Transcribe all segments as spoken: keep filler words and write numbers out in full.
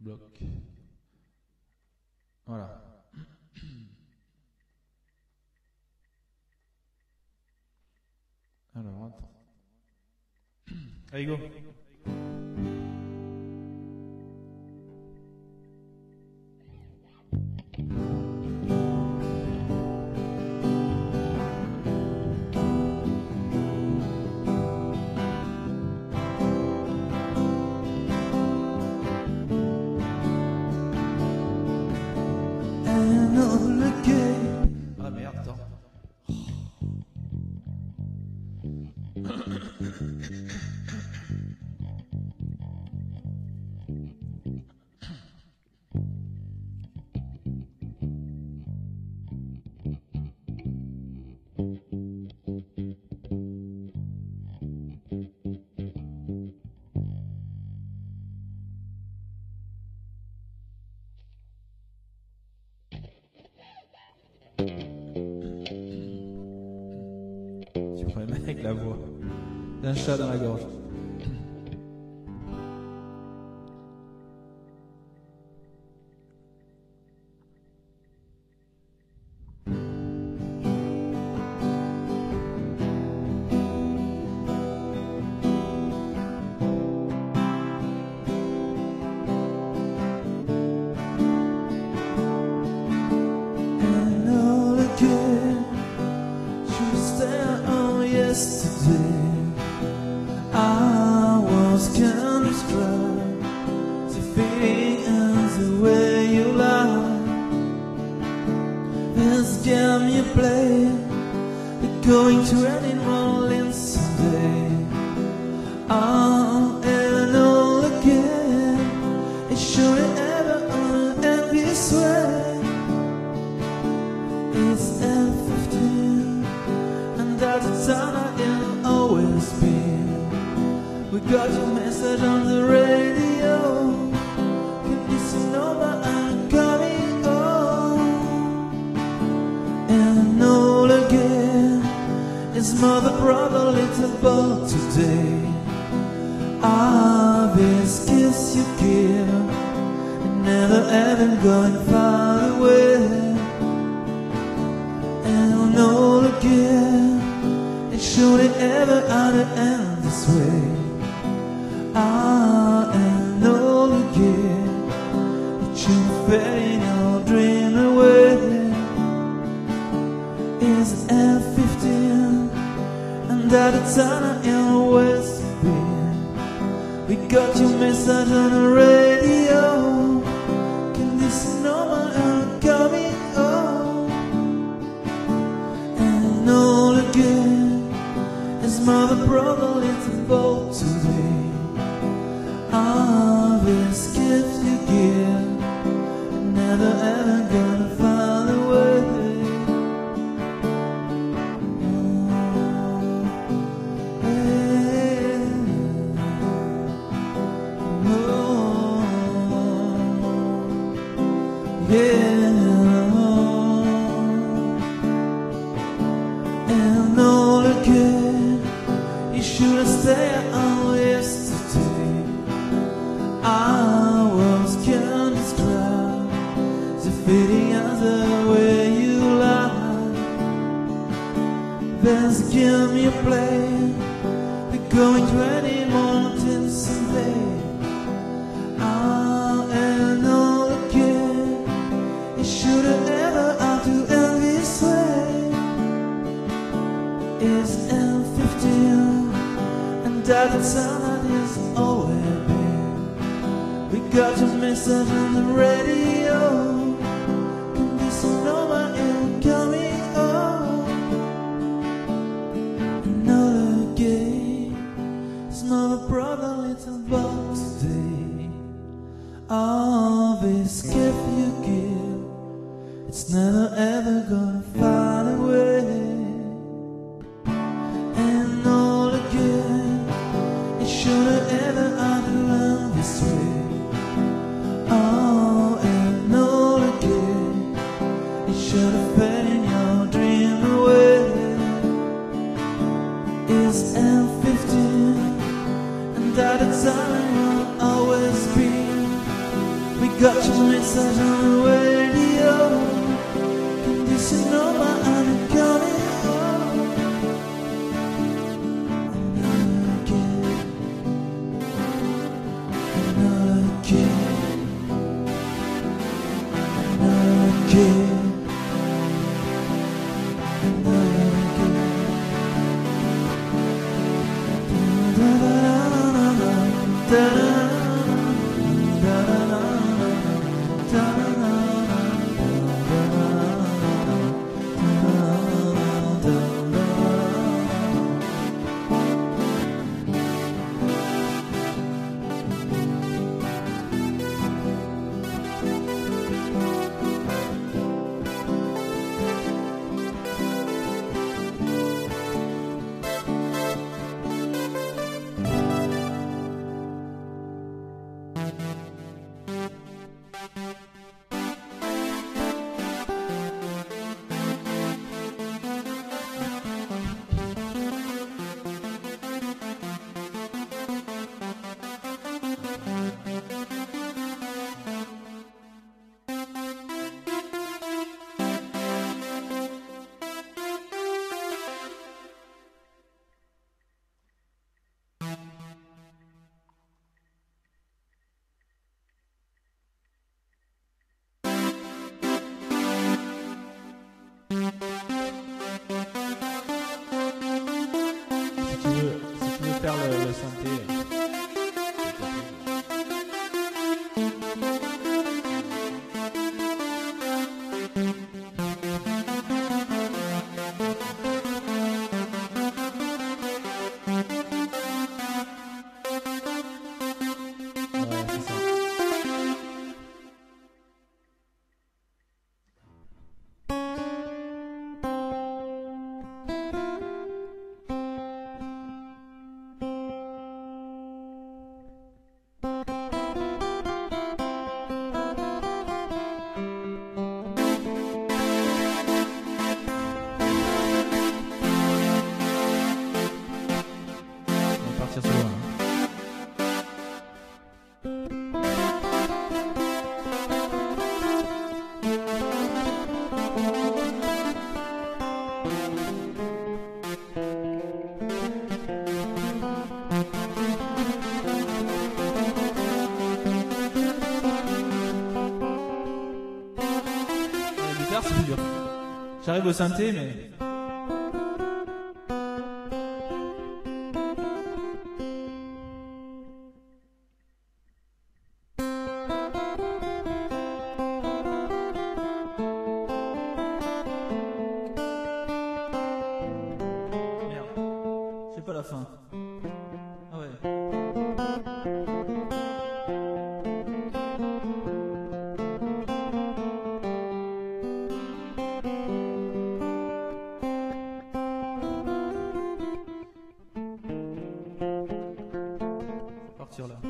bloc. Voilà. Alors, attends. Allez, go. Ah merde, attends. Tu problème avec la voix. J'ai un chat dans la gorge. I was kind of struck, the feeling and the way you lie. This game you play, you're going to end in Rollins someday. Oh, and all again, it shouldn't ever end this way. It's L fifteen, and that's the time I am always been. We got your message on the radio. Can listen over and coming home. And all again, it's mother, brother, little boy today. Ah, this kiss you give, and never ever going far away. And all again, it surely ever ought to end this way. Ah, and all again, that you're fading your dream away. It's L fifteen, and at the time I always been. We got your message on the radio. Can listen over and coming home. And all again, it's mother, brother, little boy today. Ah, this gift you give, never ever gonna find a way. Oh, yeah. Oh, yeah. And all again, you should have stayed on yesterday. I was kind of struck, the feeling of the way you lie. There's a game you play, we're going to any mountain someday. Ah, and all again, it should have ever had to end this way. It's L fifteen, and at the time it is always. We got your message on the radio. Can listen over and coming home. And all again, it's not a brother, little boy today. All this gift you give, it's never ever gonna find a way. And all again, it should have ever had to run this way. Oh, and all again, it should have faded your dream away. It's L fifteen, and at the time I've always been. got your message on the radio. Can this you know my I'm coming home? Another kid, another kid, another kid, another kid. Da da da da da. J'arrive au synthé, mais... Merde, j'ai pas la fin. Ah ouais. Partir là.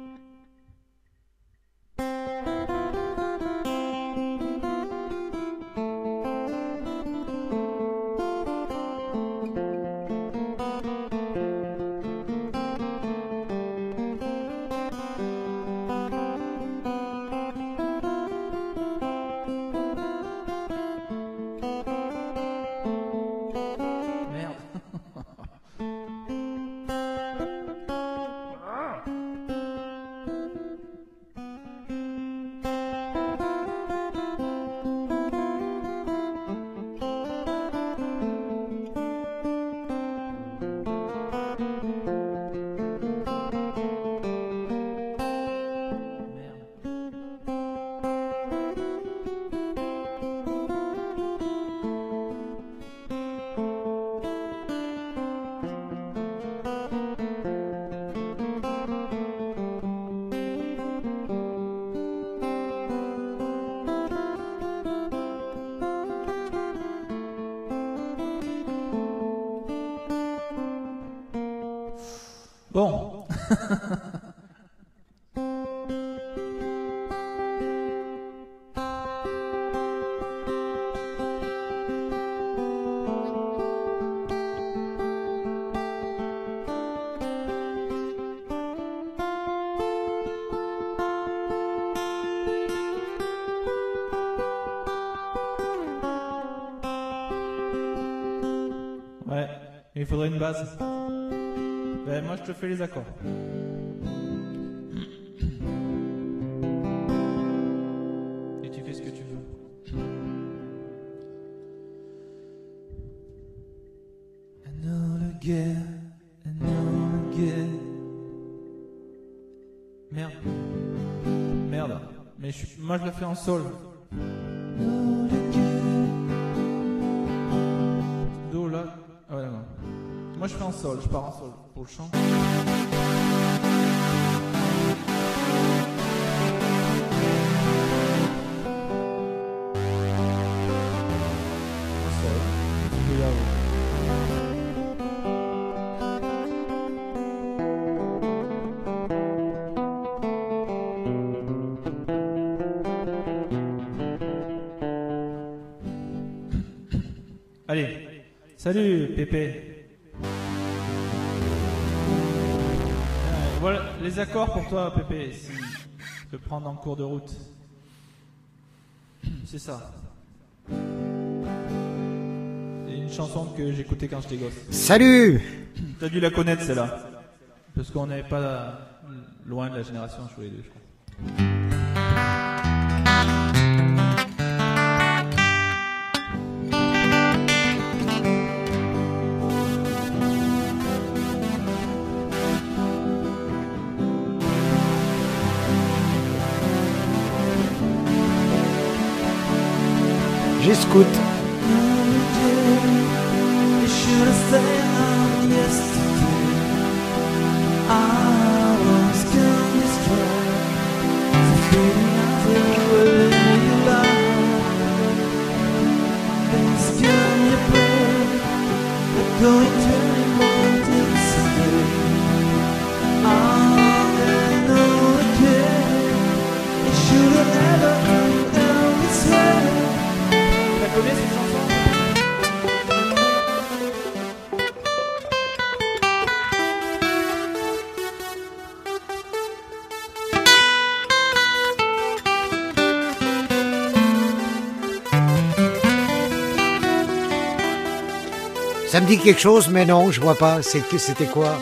Bon. Ouais, il faudrait une base. Ben, moi, je te fais les accords. Et tu fais ce que tu veux. And all again, and all again. Merde. Merde. Mais je, moi, je la fais en sol. All again. Do, là. Ah ouais, non. Moi, je fais en sol. Je pars en sol pour le chant. En sol. Tu peux y arriver. Allez, salut Pépé. Euh, voilà les accords pour toi Pépé, si tu peux prendre en cours de route. C'est ça. C'est une chanson que j'écoutais quand j'étais gosse. Salut! T'as dû la connaître celle-là. Parce qu'on n'est pas loin de la génération sur les deux, je crois. J'escoute. You should have stayed out yesterday. I was gonna destroy the feeling of the way you lie. Things can you play? They're going to be more than someday. I know again. You should have never done it this way. Tu connais cette chanson? Ça me dit quelque chose, mais non, je vois pas. C'est que c'était quoi?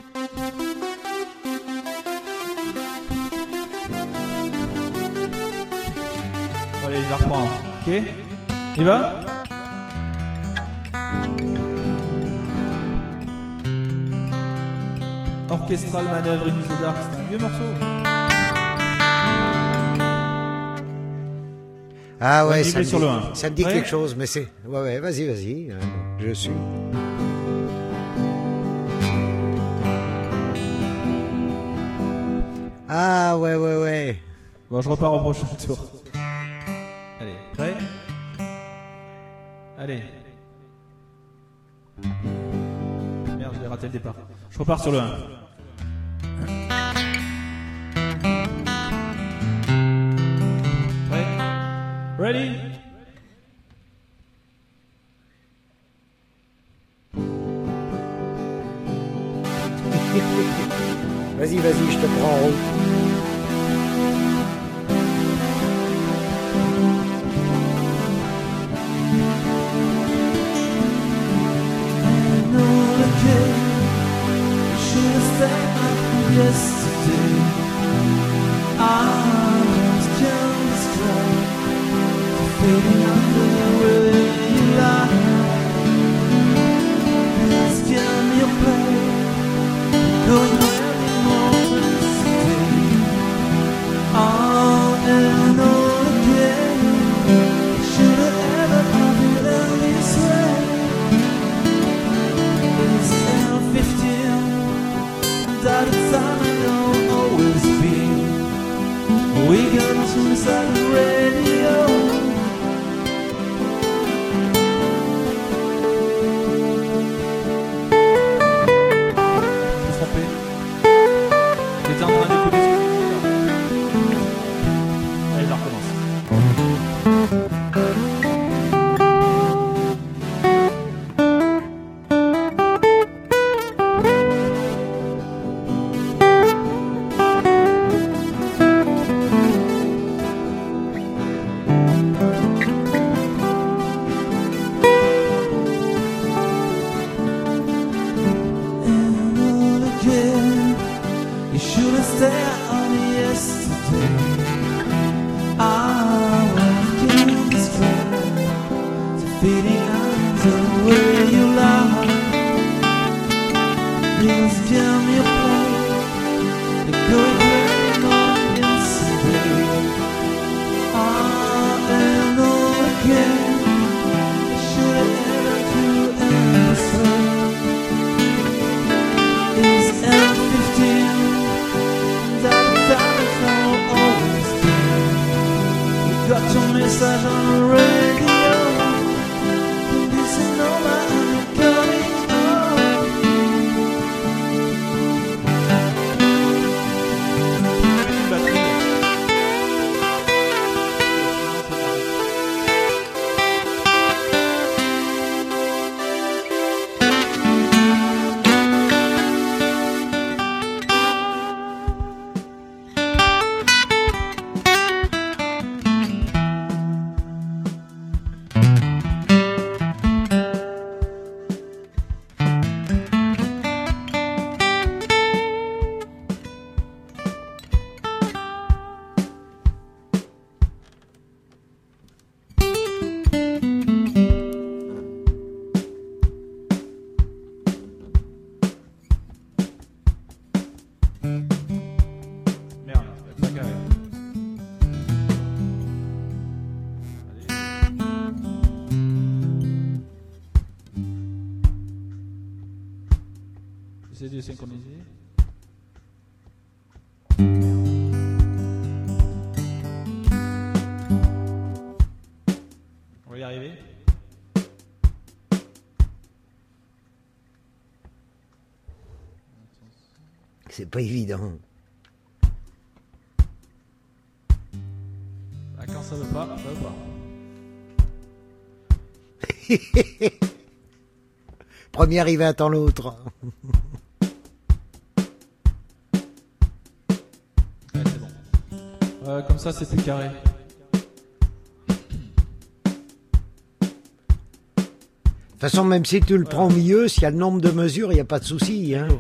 Allez, je la reprends. Ok? Il va? Orchestral Manœuvre in the Dark, c'est un vieux morceau. Ah ouais, Ouais, ça me, sur dit, le un. ça me dit Ouais. quelque chose, mais c'est... Ouais, ouais, vas-y, vas-y, euh, je suis... Ah ouais, ouais, ouais. Bon, je repars au prochain tour. Allez, prêt? Allez. Merde, j'ai raté le départ. Je repars sur le un. Prêt? Ready? Vas-y, vas-y, je te prends en route. Yesterday, I was gonna destroy the feeling of the way you lie. This can you play? Going where the moments today. On and on again. Should have ever loved it this way. It's L fifteen. That it's time I know. there only yesterday. I was in despair, the feeling eyes of where you lie. These jam you play, the good rain on yesterday. I am all again, I should have ever to understand. It's L fifteen, that that will always be. We got your message on the radio. This is no matter coming home. Une batterie. Merde, c'est pas carré. Allez. J'essaie de synchroniser. On va y arriver. C'est pas évident. Ah, quand ça veut pas, ça veut pas. Premier arrivé attend l'autre. Ouais, c'est bon. Euh, comme ça, c'est plus carré. De toute façon, même si tu le prends au milieu, s'il y a le nombre de mesures, il n'y a pas de souci. Hein.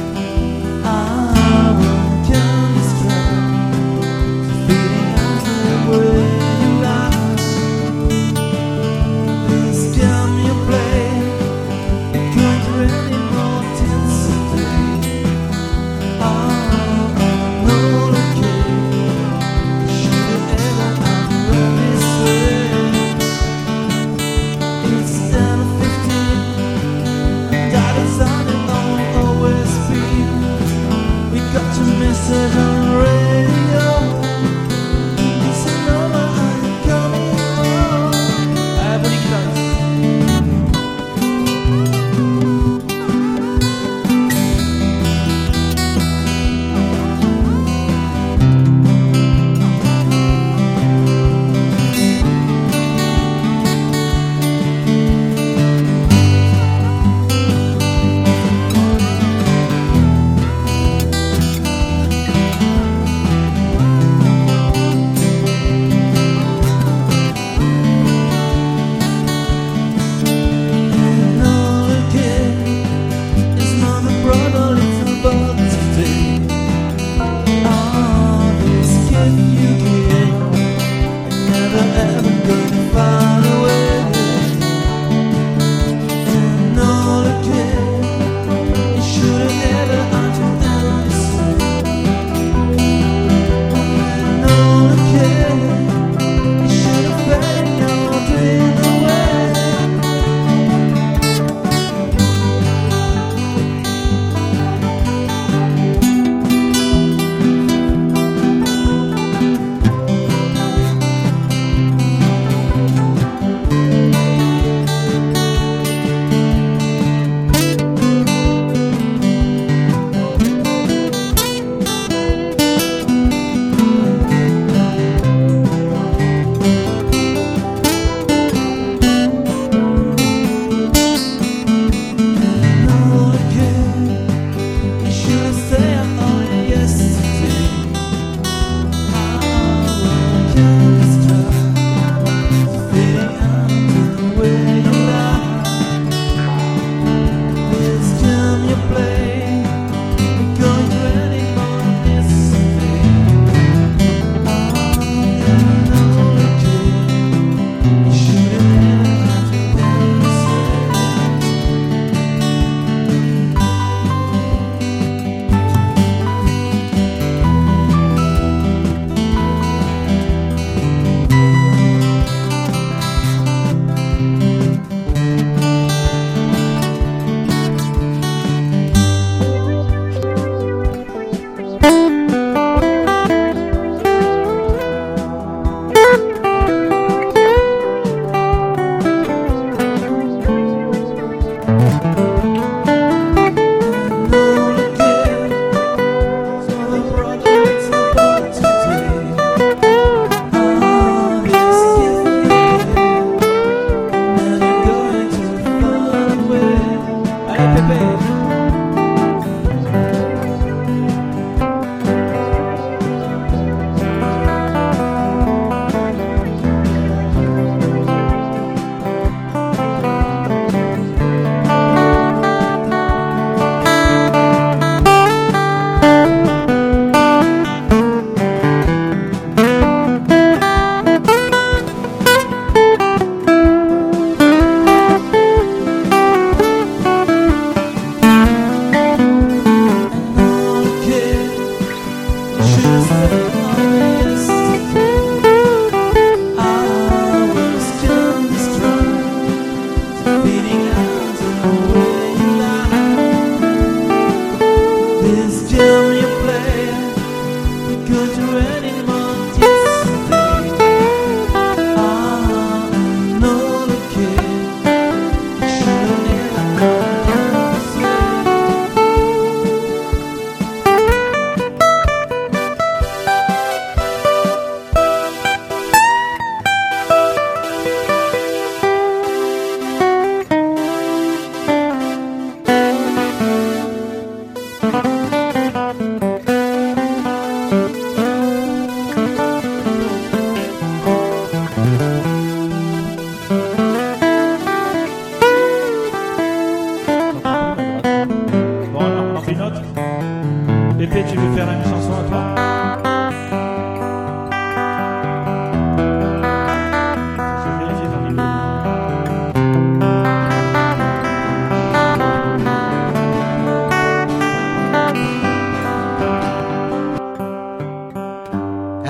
I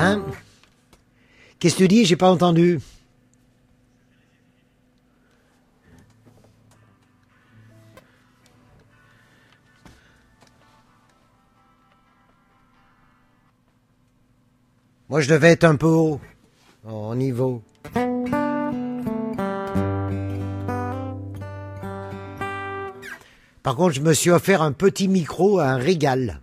Hein? Qu'est-ce que tu dis? J'ai pas entendu. Moi, je devais être un peu haut en niveau. Par contre, je me suis offert un petit micro à un régal.